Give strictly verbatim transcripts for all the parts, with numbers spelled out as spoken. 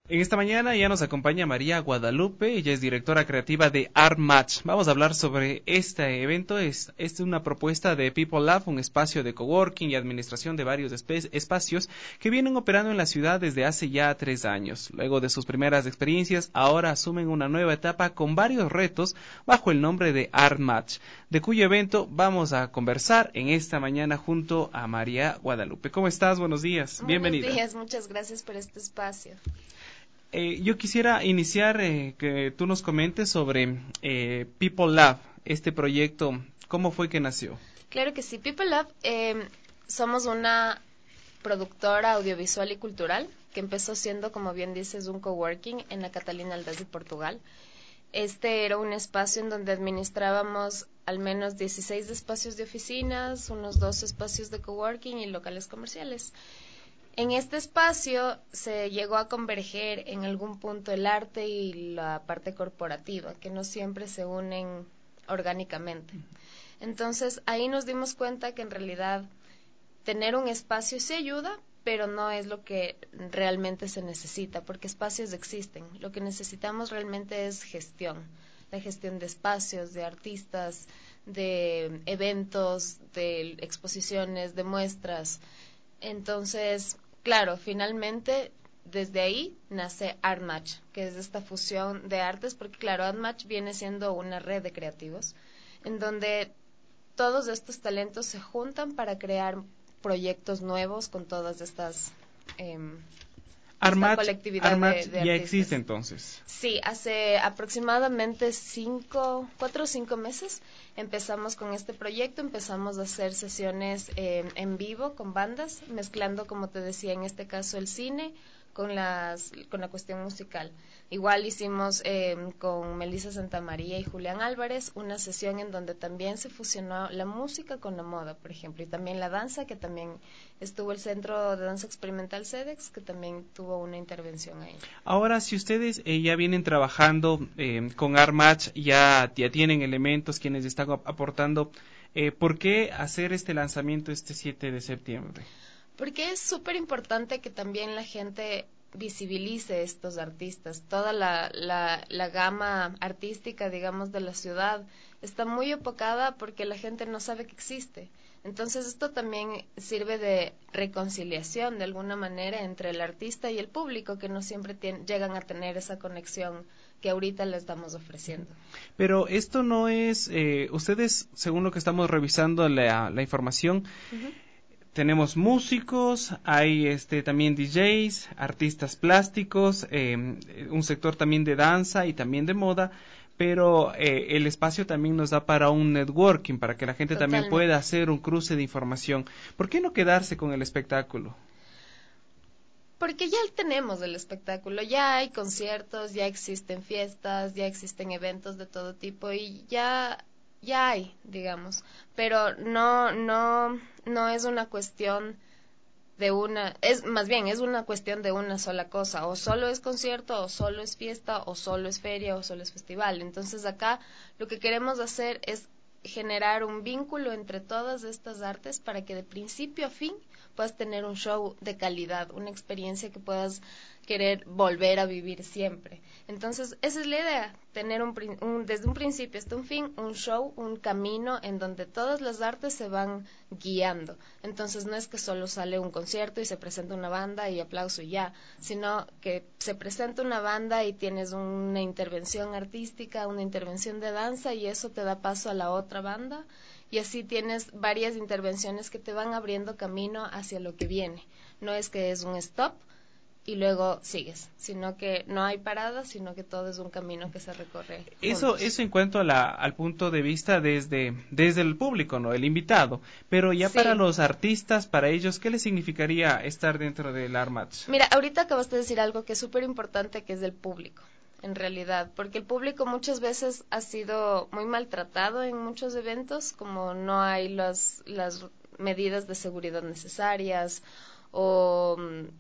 En esta mañana ya nos acompaña María Guadalupe, ella es directora creativa de Art Match. Vamos a hablar sobre este evento, es, es una propuesta de People Lab, un espacio de coworking y administración de varios espe- espacios que vienen operando en la ciudad desde hace ya tres años. Luego de sus primeras experiencias, ahora asumen una nueva etapa con varios retos bajo el nombre de Art Match, de cuyo evento vamos a conversar en esta mañana junto a María Guadalupe. ¿Cómo estás? Buenos días, Buenos bienvenida. Buenos días, muchas gracias por este espacio. Eh, yo quisiera iniciar eh, que tú nos comentes sobre eh, People Lab, este proyecto, ¿cómo fue que nació? Claro que sí, People Lab, eh, somos una productora audiovisual y cultural que empezó siendo, como bien dices, un coworking en la Catalina Aldaz de Portugal. Este era un espacio en donde administrábamos al menos dieciséis espacios de oficinas, unos dos espacios de coworking y locales comerciales. En este espacio se llegó a converger en algún punto el arte y la parte corporativa, que no siempre se unen orgánicamente. Entonces ahí nos dimos cuenta que en realidad tener un espacio sí ayuda, pero no es lo que realmente se necesita, porque espacios existen. Lo que necesitamos realmente es gestión, la gestión de espacios, de artistas, de eventos, de exposiciones, de muestras. Entonces, claro, finalmente desde ahí nace Art Match, que es esta fusión de artes, porque claro, Art Match viene siendo una red de creativos, en donde todos estos talentos se juntan para crear proyectos nuevos con todas estas eh, Art esta Match, colectividad Art Match de, de ya artistas. existe entonces. Sí, hace aproximadamente cinco, cuatro o cinco meses empezamos con este proyecto, empezamos a hacer sesiones eh, en vivo con bandas, mezclando, como te decía, en este caso el cine con las con la cuestión musical. Igual hicimos eh, con Melissa Santamaría y Julián Álvarez una sesión en donde también se fusionó la música con la moda, por ejemplo, y también la danza, que también estuvo el Centro de Danza Experimental CEDEX, que también tuvo una intervención ahí. Ahora, si ustedes eh, ya vienen trabajando eh, con Art Match, ya, ya tienen elementos quienes están aportando, eh, ¿por qué hacer este lanzamiento este siete de septiembre? Porque es súper importante que también la gente visibilice estos artistas. Toda la, la, la gama artística, digamos, de la ciudad está muy opacada porque la gente no sabe que existe. Entonces esto también sirve de reconciliación de alguna manera entre el artista y el público, que no siempre tiene, llegan a tener esa conexión que ahorita les estamos ofreciendo. Pero esto no es, eh, ustedes, según lo que estamos revisando la, la información, uh-huh. Tenemos músicos, hay este también D Js, artistas plásticos, eh, un sector también de danza y también de moda, pero eh, el espacio también nos da para un networking, para que la gente Totalmente. También pueda hacer un cruce de información. ¿Por qué no quedarse con el espectáculo? Porque ya tenemos el espectáculo, ya hay conciertos, ya existen fiestas, ya existen eventos de todo tipo y ya ya hay, digamos, pero no no no es una cuestión de una, es más bien es una cuestión de una sola cosa, o solo es concierto, o solo es fiesta, o solo es feria, o solo es festival. Entonces acá lo que queremos hacer es generar un vínculo entre todas estas artes para que de principio a fin puedas tener un show de calidad, una experiencia que puedas querer volver a vivir siempre. Entonces, esa es la idea, tener un, un, desde un principio hasta un fin, un show, un camino en donde todas las artes se van guiando. Entonces, no es que solo sale un concierto y se presenta una banda y aplauso y ya, sino que se presenta una banda y tienes una intervención artística, una intervención de danza y eso te da paso a la otra banda y así tienes varias intervenciones que te van abriendo camino hacia lo que viene. No es que es un stop y luego sigues, sino que no hay paradas, sino que todo es un camino que se recorre. Eso, eso en cuanto a la, al punto de vista desde, desde el público, ¿no? El invitado. Pero ya sí. Para los artistas, para ellos, ¿qué les significaría estar dentro del Art Match? Mira, ahorita acabas de decir algo que es súper importante, que es del público, en realidad, porque el público muchas veces ha sido muy maltratado en muchos eventos, como no hay las, las medidas de seguridad necesarias o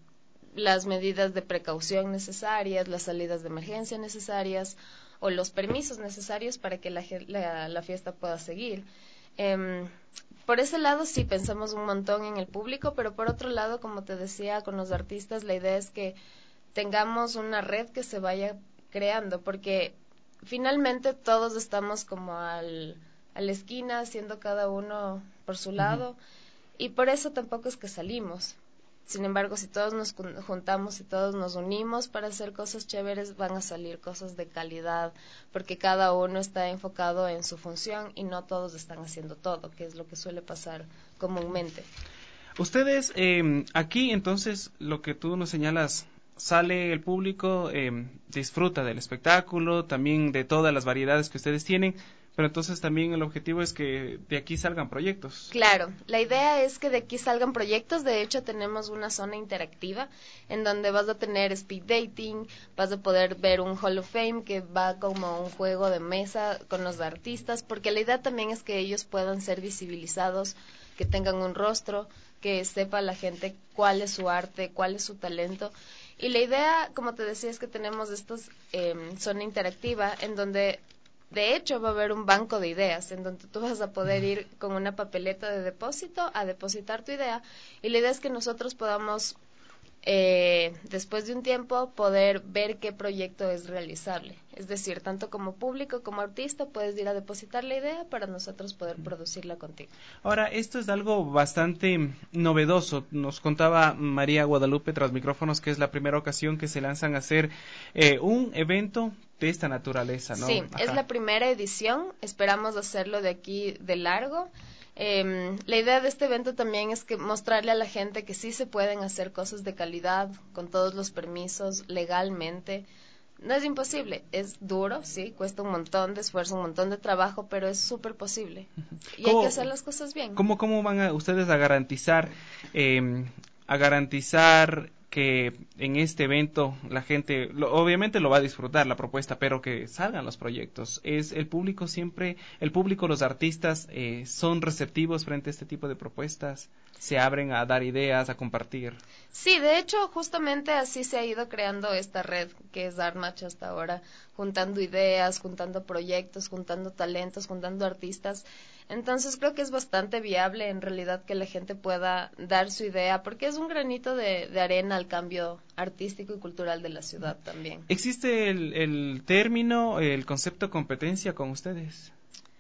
las medidas de precaución necesarias, las salidas de emergencia necesarias o los permisos necesarios para que la, la, la fiesta pueda seguir. Eh, por ese lado sí pensamos un montón en el público, pero por otro lado, como te decía, con los artistas la idea es que tengamos una red que se vaya creando, porque finalmente todos estamos como al, a la esquina, haciendo cada uno por su lado, uh-huh. y por eso tampoco es que salimos. Sin embargo, si todos nos juntamos y todos nos unimos para hacer cosas chéveres, van a salir cosas de calidad, porque cada uno está enfocado en su función y no todos están haciendo todo, que es lo que suele pasar comúnmente. Ustedes, eh, aquí entonces, lo que tú nos señalas, sale el público, eh, disfruta del espectáculo, también de todas las variedades que ustedes tienen, pero entonces también el objetivo es que de aquí salgan proyectos. Claro, la idea es que de aquí salgan proyectos. De hecho, tenemos una zona interactiva en donde vas a tener speed dating, vas a poder ver un Hall of Fame que va como un juego de mesa con los artistas, porque la idea también es que ellos puedan ser visibilizados, que tengan un rostro, que sepa la gente cuál es su arte, cuál es su talento. Y la idea, como te decía, es que tenemos esta eh, zona interactiva en donde, de hecho, va a haber un banco de ideas, en donde tú vas a poder ir con una papeleta de depósito a depositar tu idea. Y la idea es que nosotros podamos, eh, después de un tiempo, poder ver qué proyecto es realizable. Es decir, tanto como público como artista, puedes ir a depositar la idea para nosotros poder producirla contigo. Ahora, esto es algo bastante novedoso. Nos contaba María Guadalupe tras micrófonos que es la primera ocasión que se lanzan a hacer eh, un evento de esta naturaleza, ¿no? Sí, Ajá. Es la primera edición. Esperamos hacerlo de aquí de largo. Eh, la idea de este evento también es que mostrarle a la gente que sí se pueden hacer cosas de calidad, con todos los permisos, legalmente. No es imposible, es duro, sí, cuesta un montón de esfuerzo, un montón de trabajo, pero es súper posible. Y hay que hacer las cosas bien. ¿Cómo, cómo van a, ustedes a garantizar, eh, a garantizar que en este evento la gente, lo, obviamente lo va a disfrutar la propuesta, pero que salgan los proyectos? Es el público siempre, el público, los artistas eh, son receptivos frente a este tipo de propuestas, se abren a dar ideas, a compartir. Sí, de hecho, justamente así se ha ido creando esta red que es ArtMatch hasta ahora, juntando ideas, juntando proyectos, juntando talentos, juntando artistas. Entonces creo que es bastante viable en realidad que la gente pueda dar su idea, porque es un granito de, de arena al cambio artístico y cultural de la ciudad también. ¿Existe el, el término, el concepto competencia con ustedes?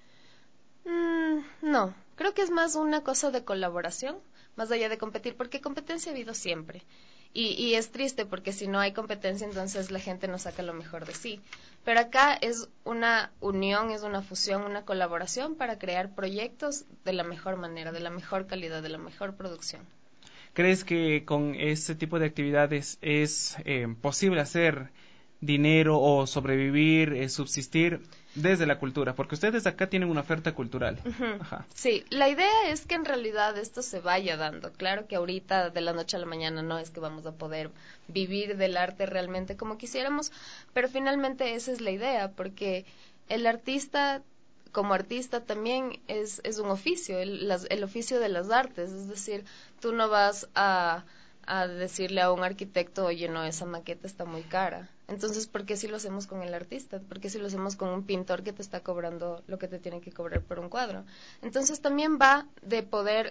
Mm, no, creo que es más una cosa de colaboración, más allá de competir, porque competencia ha habido siempre. Y, y es triste porque si no hay competencia, entonces la gente no saca lo mejor de sí. Pero acá es una unión, es una fusión, una colaboración para crear proyectos de la mejor manera, de la mejor calidad, de la mejor producción. ¿Crees que con este tipo de actividades es eh, posible hacer dinero o sobrevivir, eh, subsistir desde la cultura? Porque ustedes acá tienen una oferta cultural. Uh-huh. Ajá. Sí, la idea es que en realidad esto se vaya dando. Claro que ahorita de la noche a la mañana no es que vamos a poder vivir del arte realmente como quisiéramos, pero finalmente esa es la idea, porque el artista como artista también es, es un oficio, el, las, el oficio de las artes, es decir, tú no vas a, a decirle a un arquitecto, oye, no, esa maqueta está muy cara. Entonces, ¿por qué si lo hacemos con el artista? ¿Por qué si lo hacemos con un pintor que te está cobrando lo que te tiene que cobrar por un cuadro? Entonces, también va de poder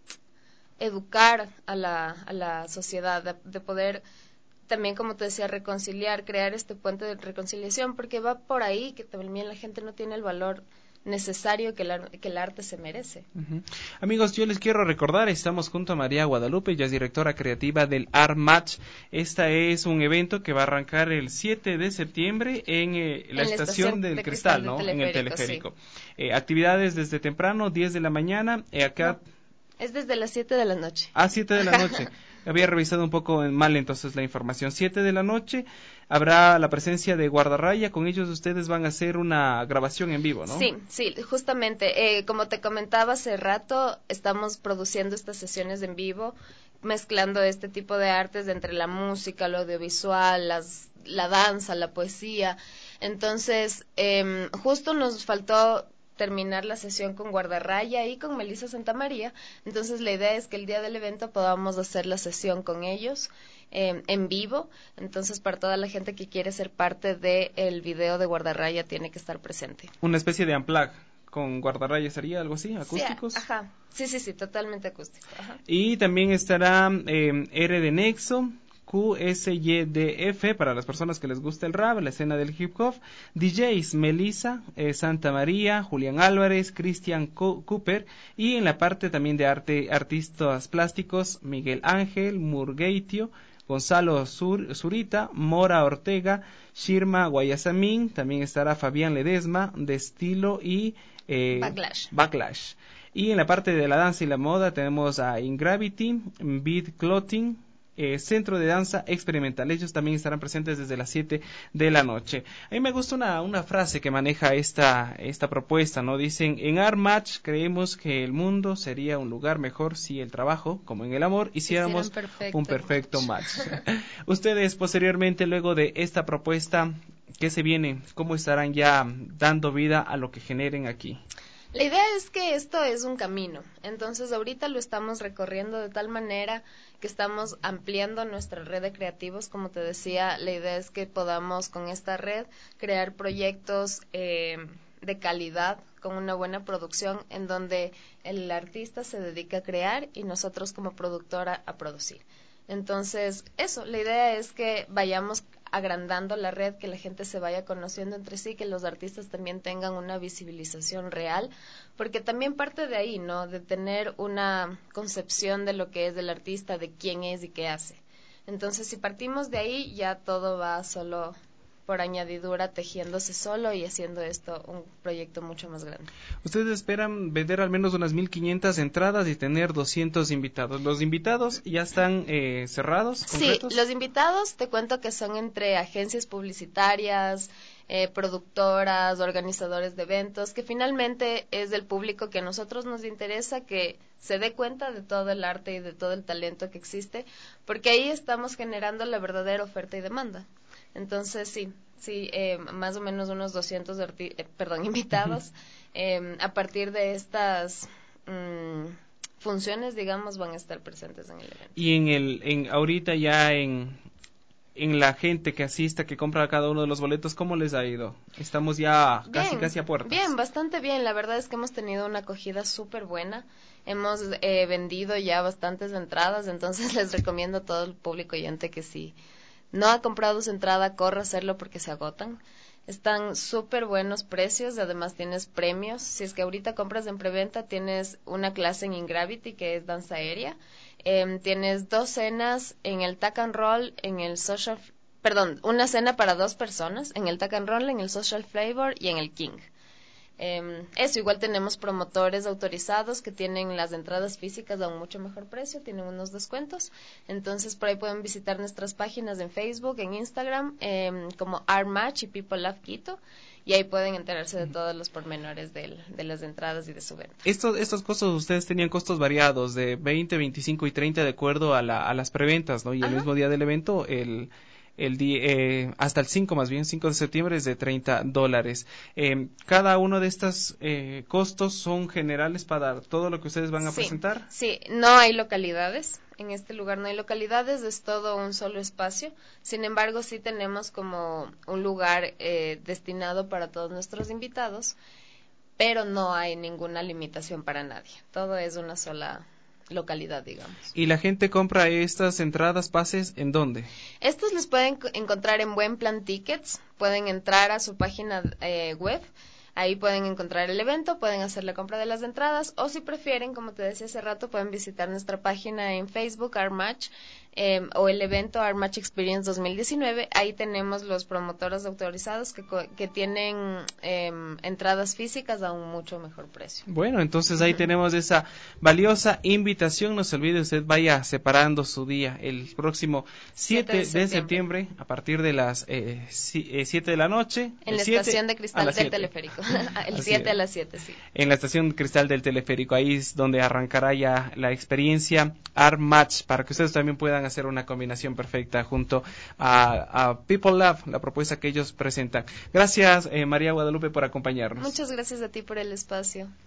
educar a la, a la sociedad, de, de poder también, como te decía, reconciliar, crear este puente de reconciliación, porque va por ahí que también la gente no tiene el valor necesario que, la, que el arte se merece. Uh-huh. Amigos, yo les quiero recordar, estamos junto a María Guadalupe, ella es directora creativa del ArtMatch. Este es un evento que va a arrancar el siete de septiembre en eh, la, en la estación, estación del de Cristal, ¿no? En el teleférico. Sí. Eh, actividades desde temprano, diez de la mañana. Eh, acá no, es desde las siete de la noche. Ah, siete de la noche. Había revisado un poco mal entonces la información. siete de la noche habrá la presencia de Guardarraya. Con ellos ustedes van a hacer una grabación en vivo, ¿no? Sí, sí, justamente. Eh, como te comentaba hace rato, estamos produciendo estas sesiones en vivo, mezclando este tipo de artes de entre la música, lo audiovisual, las, la danza, la poesía. Entonces, eh, justo nos faltó terminar la sesión con Guardarraya y con Melissa Santamaría. Entonces la idea es que el día del evento podamos hacer la sesión con ellos eh, en vivo. Entonces para toda la gente que quiere ser parte del video de Guardarraya tiene que estar presente. Una especie de unplug con Guardarraya sería algo así, acústicos. Sí, ajá. Sí, sí, sí, totalmente acústico. Ajá. Y también estará eh, R de Nexo Q S Y D F, para las personas que les gusta el rap, la escena del hip hop. D Js, Melissa, eh, Santa María, Julián Álvarez, Christian Co Cooper. Y en la parte también de arte, artistas plásticos, Miguel Ángel, Murgueitio, Gonzalo Sur, Zurita, Mora Ortega, Shirma Guayasamín. También estará Fabián Ledesma, de Estilo y eh, Backlash. Backlash. Y en la parte de la danza y la moda tenemos a Ingravity, Beat Clothing, eh, Centro de Danza Experimental. Ellos también estarán presentes desde las siete de la noche. A mí me gusta una, una frase que maneja esta, esta propuesta, ¿no? Dicen, en Art Match creemos que el mundo sería un lugar mejor si el trabajo, como en el amor, hiciéramos perfecto un perfecto match. Ustedes posteriormente, luego de esta propuesta, ¿qué se viene? ¿Cómo estarán ya dando vida a lo que generen aquí? La idea es que esto es un camino, entonces ahorita lo estamos recorriendo de tal manera que estamos ampliando nuestra red de creativos. Como te decía, la idea es que podamos con esta red crear proyectos eh, de calidad, con una buena producción, en donde el artista se dedica a crear y nosotros como productora a producir. Entonces, eso, la idea es que vayamos agrandando la red, que la gente se vaya conociendo entre sí, que los artistas también tengan una visibilización real, porque también parte de ahí, ¿no? De tener una concepción de lo que es del artista, de quién es y qué hace. Entonces, si partimos de ahí, ya todo va solo por añadidura, tejiéndose solo y haciendo esto un proyecto mucho más grande. Ustedes esperan vender al menos unas mil quinientas entradas y tener doscientos invitados. ¿Los invitados ya están eh, cerrados, concretos? Sí, los invitados te cuento que son entre agencias publicitarias, eh, productoras, organizadores de eventos, que finalmente es del público que a nosotros nos interesa que se dé cuenta de todo el arte y de todo el talento que existe, porque ahí estamos generando la verdadera oferta y demanda. Entonces, sí, sí, eh, más o menos unos doscientos arti- eh, perdón, invitados. eh, a partir de estas mmm, funciones, digamos, van a estar presentes en el evento. Y en el, en ahorita ya en, en la gente que asista, que compra cada uno de los boletos, ¿cómo les ha ido? Estamos ya bien, casi, casi a puertas. Bien, bastante bien. La verdad es que hemos tenido una acogida súper buena. Hemos eh, vendido ya bastantes entradas, entonces les recomiendo a todo el público oyente que sí. No ha comprado su entrada, corre a hacerlo porque se agotan. Están súper buenos precios, además tienes premios. Si es que ahorita compras en preventa, tienes una clase en Ingravity, que es danza aérea. Eh, tienes dos cenas en el Tack and Roll, en el Social... Perdón, una cena para dos personas, en el Tack and Roll, en el Social Flavor y en el King. Eh, eso, igual tenemos promotores autorizados que tienen las entradas físicas a un mucho mejor precio, tienen unos descuentos. Entonces, por ahí pueden visitar nuestras páginas en Facebook, en Instagram, eh, como Art Match y People Love Quito, y ahí pueden enterarse de todos los pormenores del, de las entradas y de su venta. Estos, estos costos, ustedes tenían costos variados de veinte, veinticinco y treinta de acuerdo a, la, a las preventas, ¿no? Y el Ajá. mismo día del evento, el... el día, eh, hasta el cinco más bien, cinco de septiembre es de treinta dólares. Eh, cada uno de estos eh, costos son generales para todo lo que ustedes van a sí, presentar. Sí, no hay localidades. En este lugar no hay localidades, es todo un solo espacio. Sin embargo, sí tenemos como un lugar eh, destinado para todos nuestros invitados, pero no hay ninguna limitación para nadie. Todo es una sola localidad, digamos. ¿Y la gente compra estas entradas, pases, en dónde? Estos los pueden encontrar en Buen Plan Tickets, pueden entrar a su página eh, web, ahí pueden encontrar el evento, pueden hacer la compra de las entradas, o si prefieren, como te decía hace rato, pueden visitar nuestra página en Facebook, Art Match, eh, o el evento Art Match Experience dos mil diecinueve, ahí tenemos los promotores autorizados que, que tienen eh, entradas físicas a un mucho mejor precio. Bueno, entonces ahí uh-huh. tenemos esa valiosa invitación. No se olvide, usted vaya separando su día el próximo siete de septiembre, de septiembre a partir de las eh, siete de la noche. En la estación de cristal del teleférico. El siete a las siete, sí. En la estación cristal del teleférico, ahí es donde arrancará ya la experiencia Art Match, para que ustedes también puedan hacer una combinación perfecta junto a, a People Love, la propuesta que ellos presentan. Gracias, eh, María Guadalupe, por acompañarnos. Muchas gracias a ti por el espacio.